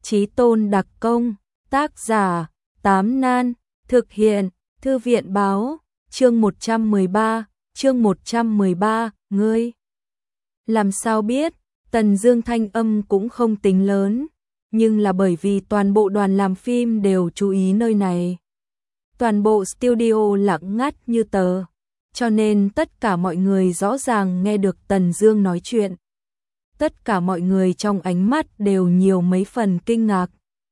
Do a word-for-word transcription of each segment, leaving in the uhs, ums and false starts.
Chí Tôn đặc công, tác giả, Tám Nan, thực hiện, Thư viện báo, chương một trăm mười ba, chương một trăm mười ba, ngươi. Làm sao biết, Tần Dương thanh âm cũng không tính lớn, nhưng là bởi vì toàn bộ đoàn làm phim đều chú ý nơi này. Toàn bộ studio lặng ngắt như tờ, cho nên tất cả mọi người rõ ràng nghe được Tần Dương nói chuyện. Tất cả mọi người trong ánh mắt đều nhiều mấy phần kinh ngạc.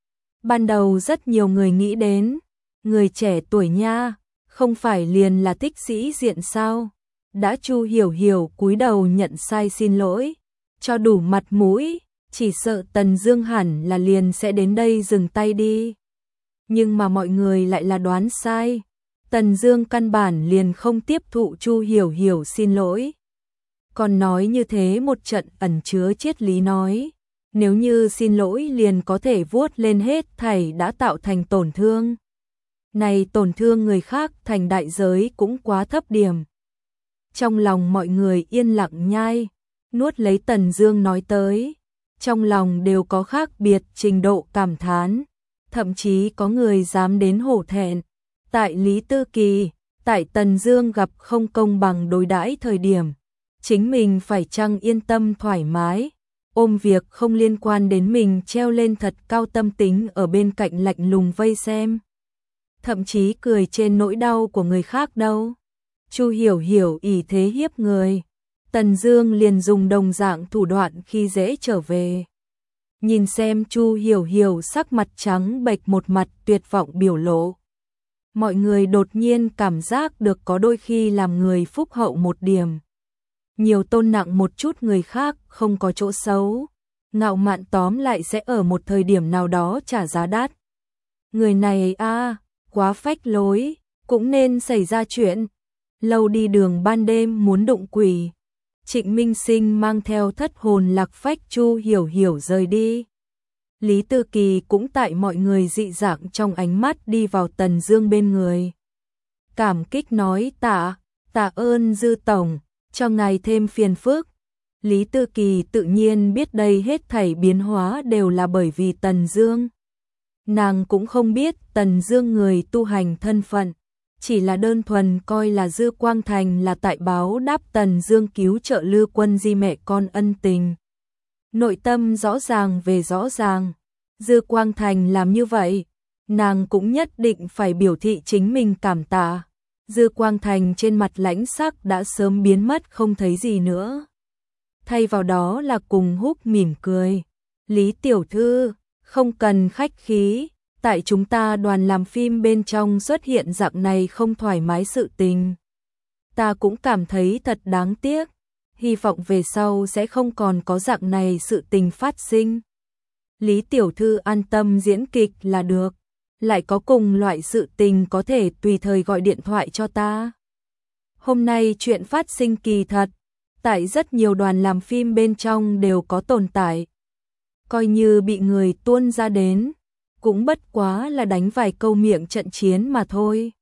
Ban đầu rất nhiều người nghĩ đến, người trẻ tuổi nha, không phải liền là thích sĩ diện sao? Đã Chu Hiểu Hiểu cúi đầu nhận sai xin lỗi, cho đủ mặt mũi, chỉ sợ Tần Dương hẳn là liền sẽ đến đây dừng tay đi. Nhưng mà mọi người lại là đoán sai. Tần Dương căn bản liền không tiếp thụ Chu Hiểu Hiểu xin lỗi. Còn nói như thế một trận ẩn chứa triết lý nói, nếu như xin lỗi liền có thể vuốt lên hết thảy đã tạo thành tổn thương. Này tổn thương người khác thành đại giới cũng quá thấp điểm. Trong lòng mọi người yên lặng nhai, nuốt lấy Tần Dương nói tới, trong lòng đều có khác biệt trình độ cảm thán, thậm chí có người dám đến hổ thẹn. Tại Lý Tư Kỳ, tại Tần Dương gặp không công bằng đối đãi thời điểm, chính mình phải chăng yên tâm thoải mái, ôm việc không liên quan đến mình treo lên thật cao tâm tính ở bên cạnh lạnh lùng vây xem. Thậm chí cười trên nỗi đau của người khác đâu. Chu Hiểu Hiểu ỷ thế hiếp người, Tần Dương liền dùng đồng dạng thủ đoạn khi dễ trở về. Nhìn xem Chu Hiểu Hiểu sắc mặt trắng bệch một mặt tuyệt vọng biểu lộ. Mọi người đột nhiên cảm giác được có đôi khi làm người phúc hậu một điểm. Nhiều tôn nặng một chút người khác không có chỗ xấu. Ngạo mạn tóm lại sẽ ở một thời điểm nào đó trả giá đắt. Người này a à, quá phách lối, cũng nên xảy ra chuyện. Lâu đi đường ban đêm muốn đụng quỷ. Trịnh Minh Sinh mang theo thất hồn lạc phách Chu Hiểu Hiểu rời đi. Lý Tư Kỳ cũng tại mọi người dị dạng trong ánh mắt đi vào Tần Dương bên người. Cảm kích nói tạ, tạ ơn Dư Tổng, cho ngài thêm phiền phức. Lý Tư Kỳ tự nhiên biết đây hết thảy biến hóa đều là bởi vì Tần Dương. Nàng cũng không biết Tần Dương người tu hành thân phận, chỉ là đơn thuần coi là Dư Quang Thành là tại báo đáp Tần Dương cứu trợ Lư Quân Di mẹ con ân tình. Nội tâm rõ ràng về rõ ràng, Dư Quang Thành làm như vậy, nàng cũng nhất định phải biểu thị chính mình cảm tạ. Dư Quang Thành trên mặt lãnh sắc đã sớm biến mất không thấy gì nữa. Thay vào đó là cùng húc mỉm cười. Lý tiểu thư, không cần khách khí, tại chúng ta đoàn làm phim bên trong xuất hiện dạng này không thoải mái sự tình. Ta cũng cảm thấy thật đáng tiếc, hy vọng về sau sẽ không còn có dạng này sự tình phát sinh. Lý tiểu thư an tâm diễn kịch là được, lại có cùng loại sự tình có thể tùy thời gọi điện thoại cho ta. Hôm nay chuyện phát sinh kỳ thật, tại rất nhiều đoàn làm phim bên trong đều có tồn tại. Coi như bị người tuôn ra đến, cũng bất quá là đánh vài câu miệng trận chiến mà thôi.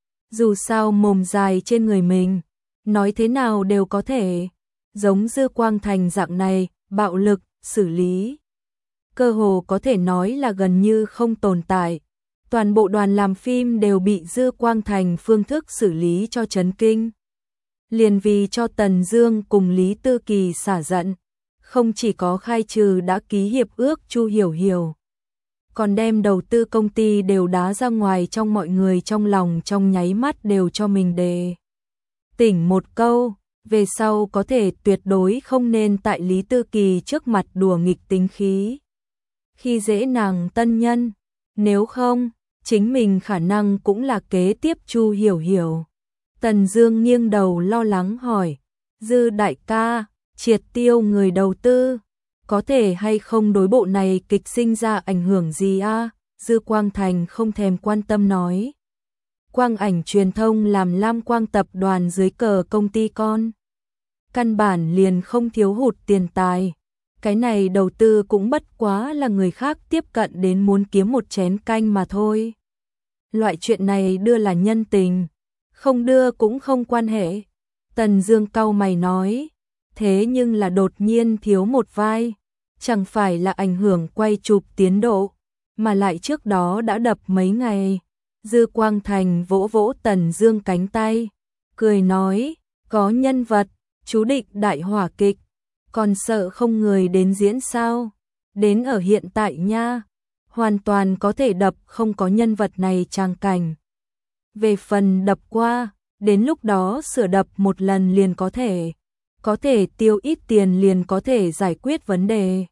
Dù sao mồm dài trên người mình, nói thế nào đều có thể, giống Dư Quang Thành dạng này, bạo lực, xử lý. Cơ hồ có thể nói là gần như không tồn tại. Toàn bộ đoàn làm phim đều bị Dư Quang Thành phương thức xử lý cho chấn kinh. Liền vì cho Tần Dương cùng Lý Tư Kỳ xả giận, không chỉ có khai trừ đã ký hiệp ước Chu Hiểu Hiểu, còn đem đầu tư công ty đều đá ra ngoài trong mọi người trong lòng trong nháy mắt đều cho mình đề tỉnh một câu, về sau có thể tuyệt đối không nên tại Lý Tư Kỳ trước mặt đùa nghịch tính khí. Khi dễ nàng tân nhân, nếu không, chính mình khả năng cũng là kế tiếp Chu Hiểu Hiểu. Tần Dương nghiêng đầu lo lắng hỏi, Dư đại ca, triệt tiêu người đầu tư, có thể hay không đối bộ này kịch sinh ra ảnh hưởng gì a? À? Dư Quang Thành không thèm quan tâm nói. Quang Ảnh Truyền thông làm Lam Quang tập đoàn dưới cờ công ty con. Căn bản liền không thiếu hụt tiền tài. Cái này đầu tư cũng bất quá là người khác tiếp cận đến muốn kiếm một chén canh mà thôi. Loại chuyện này đưa là nhân tình, không đưa cũng không quan hệ. Tần Dương cau mày nói, thế nhưng là đột nhiên thiếu một vai, chẳng phải là ảnh hưởng quay chụp tiến độ, mà lại trước đó đã đập mấy ngày. Dư Quang Thành vỗ vỗ Tần Dương cánh tay, cười nói, có nhân vật, chú định đại hỏa kịch, còn sợ không người đến diễn sao? Đến ở hiện tại nha, hoàn toàn có thể đập không có nhân vật này tràng cảnh. Về phần đập qua, đến lúc đó sửa đập một lần liền có thể, có thể tiêu ít tiền liền có thể giải quyết vấn đề.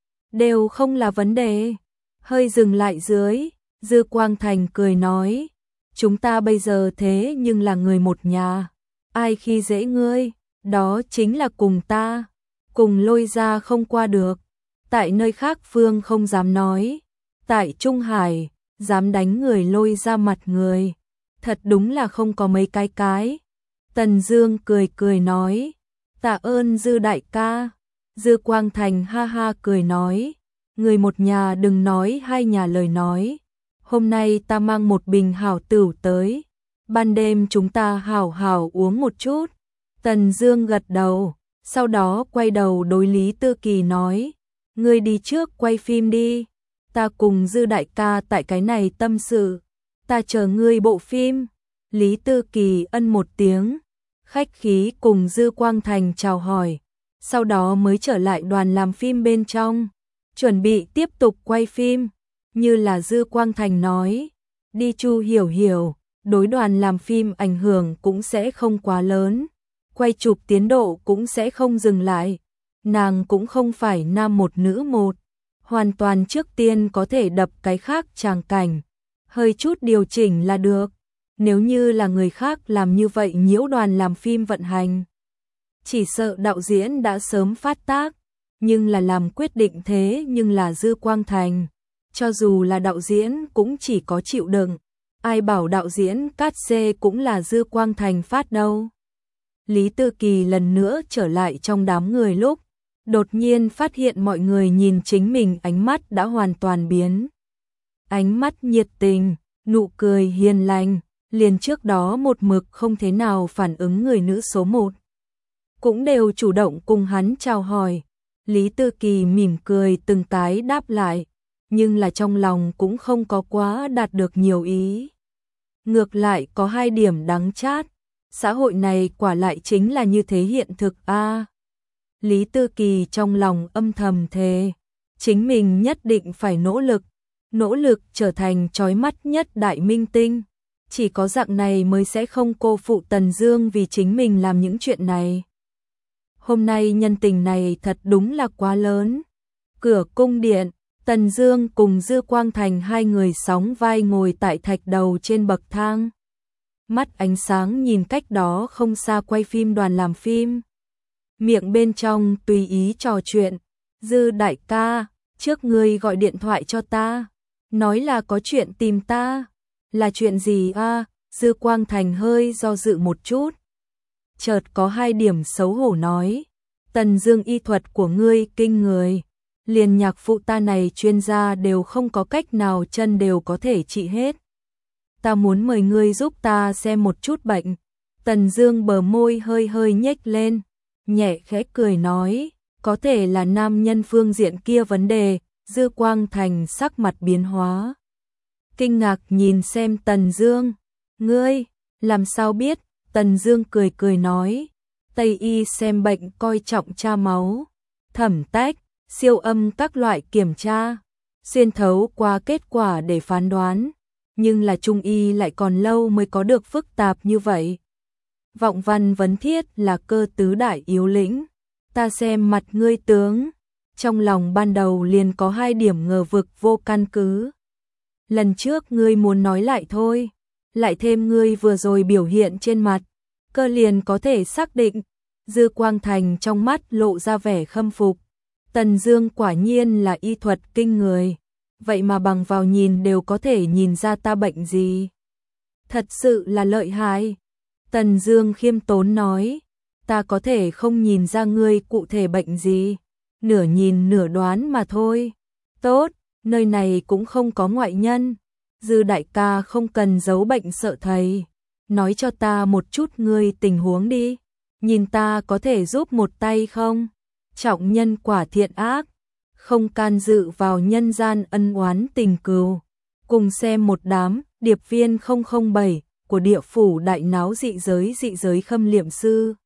Đều không là vấn đề. Hơi dừng lại dưới, Dư Quang Thành cười nói, chúng ta bây giờ thế nhưng là người một nhà, ai khi dễ ngươi, đó chính là cùng ta, cùng Lôi ra không qua được. Tại nơi khác Phương không dám nói, tại Trung Hải, dám đánh người Lôi ra mặt người, thật đúng là không có mấy cái cái. Tần Dương cười cười nói, tạ ơn Dư đại ca. Dư Quang Thành ha ha cười nói, người một nhà đừng nói hai nhà lời nói, hôm nay ta mang một bình hảo tửu tới, ban đêm chúng ta hảo hảo uống một chút. Tần Dương gật đầu, sau đó quay đầu đối Lý Tư Kỳ nói, ngươi đi trước quay phim đi, ta cùng Dư đại ca tại cái này tâm sự, ta chờ ngươi bộ phim. Lý Tư Kỳ ân một tiếng, khách khí cùng Dư Quang Thành chào hỏi, sau đó mới trở lại đoàn làm phim bên trong, chuẩn bị tiếp tục quay phim. Như là Dư Quang Thành nói, đi Chu Hiểu Hiểu, đối đoàn làm phim ảnh hưởng cũng sẽ không quá lớn, quay chụp tiến độ cũng sẽ không dừng lại. Nàng cũng không phải nam một nữ một, hoàn toàn trước tiên có thể đập cái khác tràng cảnh, hơi chút điều chỉnh là được. Nếu như là người khác làm như vậy nhiễu đoàn làm phim vận hành, chỉ sợ đạo diễn đã sớm phát tác, nhưng là làm quyết định thế nhưng là Dư Quang Thành, cho dù là đạo diễn cũng chỉ có chịu đựng, ai bảo đạo diễn cát xê cũng là Dư Quang Thành phát đâu. Lý Tư Kỳ lần nữa trở lại trong đám người lúc, đột nhiên phát hiện mọi người nhìn chính mình ánh mắt đã hoàn toàn biến. Ánh mắt nhiệt tình, nụ cười hiền lành, liền trước đó một mực không thế nào phản ứng người nữ số một, cũng đều chủ động cùng hắn chào hỏi. Lý Tư Kỳ mỉm cười từng cái đáp lại, nhưng là trong lòng cũng không có quá đạt được nhiều ý. Ngược lại có hai điểm đắng chát, xã hội này quả lại chính là như thế hiện thực a. À, Lý Tư Kỳ trong lòng âm thầm thề, chính mình nhất định phải nỗ lực, nỗ lực trở thành chói mắt nhất đại minh tinh. Chỉ có dạng này mới sẽ không cô phụ Tần Dương vì chính mình làm những chuyện này. Hôm nay nhân tình này thật đúng là quá lớn. Cửa cung điện, Tần Dương cùng Dư Quang Thành hai người sóng vai ngồi tại thạch đầu trên bậc thang. Mắt ánh sáng nhìn cách đó không xa quay phim đoàn làm phim. Miệng bên trong tùy ý trò chuyện. Dư đại ca, trước ngươi gọi điện thoại cho ta, nói là có chuyện tìm ta. Là chuyện gì a? À? Dư Quang Thành hơi do dự một chút, chợt có hai điểm xấu hổ nói, Tần Dương y thuật của ngươi kinh người, liền nhạc phụ ta này chuyên gia đều không có cách nào chân đều có thể trị hết. Ta muốn mời ngươi giúp ta xem một chút bệnh. Tần Dương bờ môi hơi hơi nhếch lên, nhẹ khẽ cười nói, có thể là nam nhân phương diện kia vấn đề. Dư Quang Thành sắc mặt biến hóa, kinh ngạc nhìn xem Tần Dương, ngươi, làm sao biết? Tần Dương cười cười nói, Tây y xem bệnh coi trọng tra máu, thẩm tách, siêu âm các loại kiểm tra, xuyên thấu qua kết quả để phán đoán, nhưng là Trung y lại còn lâu mới có được phức tạp như vậy. Vọng văn vấn thiết là cơ tứ đại yếu lĩnh, ta xem mặt ngươi tướng, trong lòng ban đầu liền có hai điểm ngờ vực vô căn cứ. Lần trước ngươi muốn nói lại thôi, lại thêm ngươi vừa rồi biểu hiện trên mặt, cơ liền có thể xác định. Dư Quang Thành trong mắt lộ ra vẻ khâm phục. Tần Dương quả nhiên là y thuật kinh người, vậy mà bằng vào nhìn đều có thể nhìn ra ta bệnh gì. Thật sự là lợi hại. Tần Dương khiêm tốn nói, ta có thể không nhìn ra ngươi cụ thể bệnh gì, nửa nhìn nửa đoán mà thôi. Tốt, nơi này cũng không có ngoại nhân. Dư đại ca không cần giấu bệnh sợ thầy, nói cho ta một chút ngươi tình huống đi, nhìn ta có thể giúp một tay không? Trọng nhân quả thiện ác, không can dự vào nhân gian ân oán tình cừu. Cùng xem một đám điệp viên không không bảy của địa phủ đại náo dị giới dị giới khâm liệm sư.